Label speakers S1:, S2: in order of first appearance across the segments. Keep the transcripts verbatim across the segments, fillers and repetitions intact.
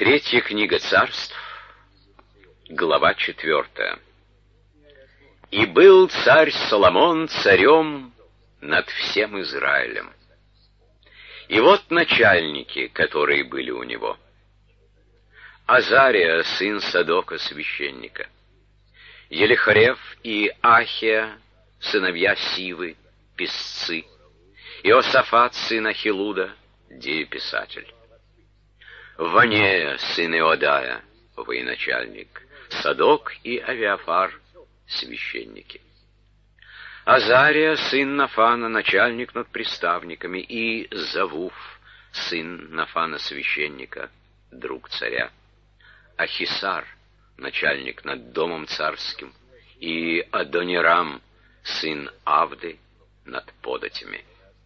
S1: Третья книга Царств, глава четвертая. «И был царь Соломон царем над всем Израилем. И вот начальники, которые были у него. Азария, сын Садока, священника, Елихарев и Ахия, сыновья Сивы, писцы, Иосафат, сын Ахилуда, дееписатель, Ванея, сын Иодая, военачальник, Садок и Авиафар, священники, Азария, сын Нафана, начальник над приставниками, и Завуф, сын Нафана, священника, друг царя, Ахисар, начальник над домом царским, и Адонирам, сын Авды, над податями.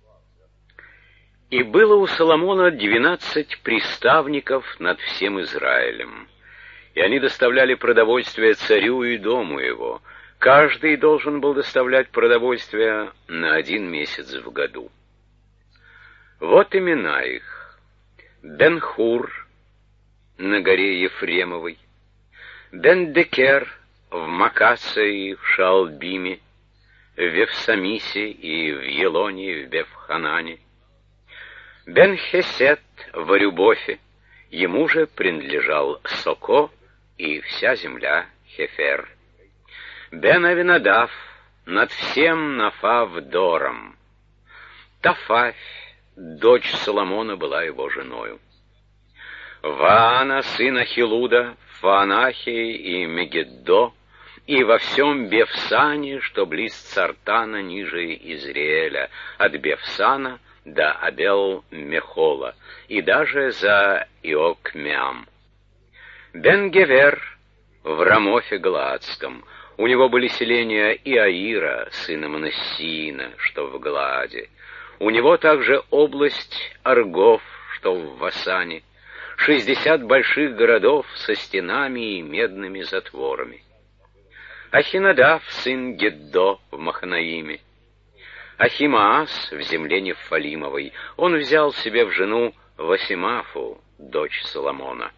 S1: И было у Соломона двенадцать приставников над всем Израилем, и они доставляли продовольствие царю и дому его. Каждый должен был доставлять продовольствие на один месяц в году. Вот имена их: Бен-Хур на горе Ефремовой, Бен-Декер в Макасе и в Шаалбиме, в Вефсамисе и в Елоне и в Бефханане, Бен-Хесет в Арюбофе, ему же принадлежал Соко и вся земля Хефер, Бен-Авинадав над всем Нафав-Дором, Тафавь, дочь Соломона, была его женою, Ваана, сын Ахилуда, в Фаанахе и Мегиддо, и во всем Бефсане, что близ Цартана, ниже Израиля, от Бефсана до Абел-Мехола, и даже за Иокмеам. Бен-Гевер в Рамофе Галаадском. У него были селения Иаира, сына Манассиина, что в Галааде. У него также область Аргов, что в Васане, шестьдесят больших городов со стенами и медными затворами. Ахинадав, сын Геддо, в Маханаиме. Ахимаас в земле Нефалимовой. Он взял себе в жену Васимафу, дочь Соломона.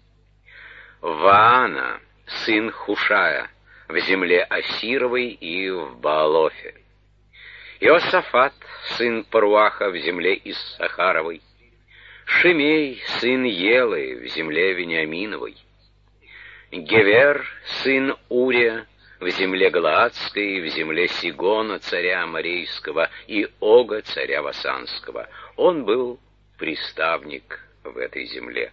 S1: Ваана, сын Хушая, в земле Асировой и в Баалофе. Иосафат, сын Паруаха, в земле Иссахаровой. Шимей, сын Елы, в земле Вениаминовой. Гевер, сын Урия, в земле Галаадской, в земле Сигона, царя Аморейского, и Ога, царя Васанского. Он был приставник в этой земле.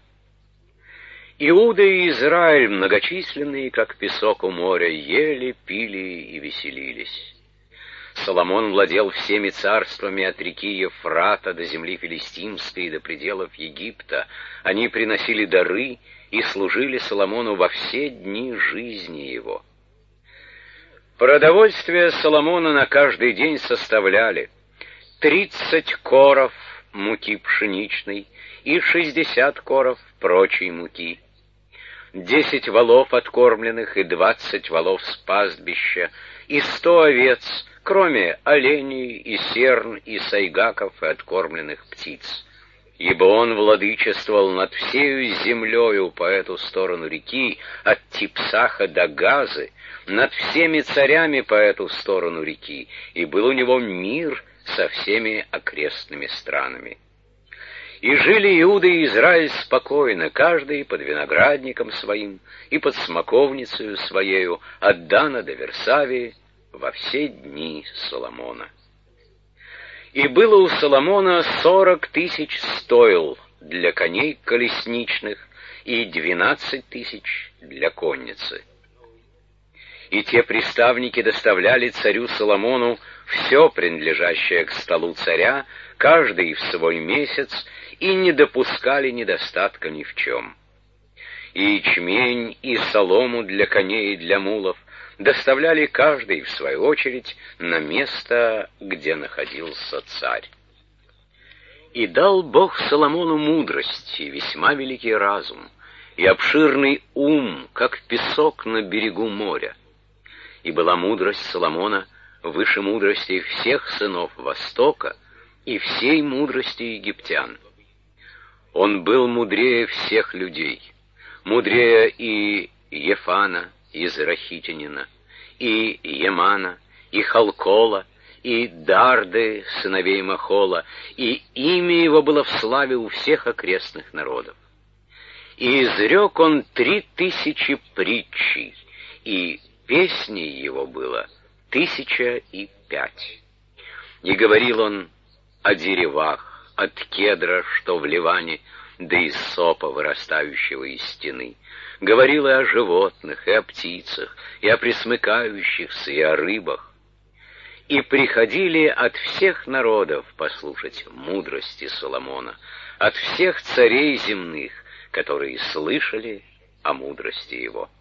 S1: Иуда и Израиль, многочисленные, как песок у моря, ели, пили и веселились. Соломон владел всеми царствами от реки Ефрата до земли филистимской и до пределов Египта. Они приносили дары и служили Соломону во все дни жизни его. Продовольствие Соломона на каждый день составляли тридцать коров муки пшеничной и шестьдесят коров прочей муки, десять волов откормленных и двадцать волов с пастбища, и сто овец, кроме оленей и серн и сайгаков и откормленных птиц. Ибо он владычествовал над всею землею по эту сторону реки, от Типсаха до Газы, над всеми царями по эту сторону реки, и был у него мир со всеми окрестными странами. И жили Иуда и Израиль спокойно, каждый под виноградником своим и под смоковницею своею, от Дана до Версавии, во все дни Соломона. И было у Соломона сорок тысяч стойл для коней колесничных и двенадцать тысяч для конницы. И те приставники доставляли царю Соломону все принадлежащее к столу царя, каждый в свой месяц, и не допускали недостатка ни в чем. И ячмень, и солому для коней и для мулов доставляли каждый, в свою очередь, на место, где находился царь. И дал Бог Соломону мудрость и весьма великий разум, и обширный ум, как песок на берегу моря. И была мудрость Соломона выше мудрости всех сынов Востока и всей мудрости египтян. Он был мудрее всех людей, мудрее и Ефана из Рахитянина, и Емана, и Халкола, и Дарды, сыновей Махола, и имя его было в славе у всех окрестных народов. И изрек он три тысячи притчей, и песней его было тысяча и пять. И говорил он о деревах, от кедра, что в Ливане, да из сопа, вырастающего из стены. Говорил и о животных, и о птицах, и о пресмыкающихся, и о рыбах. И приходили от всех народов послушать мудрости Соломона, от всех царей земных, которые слышали о мудрости его.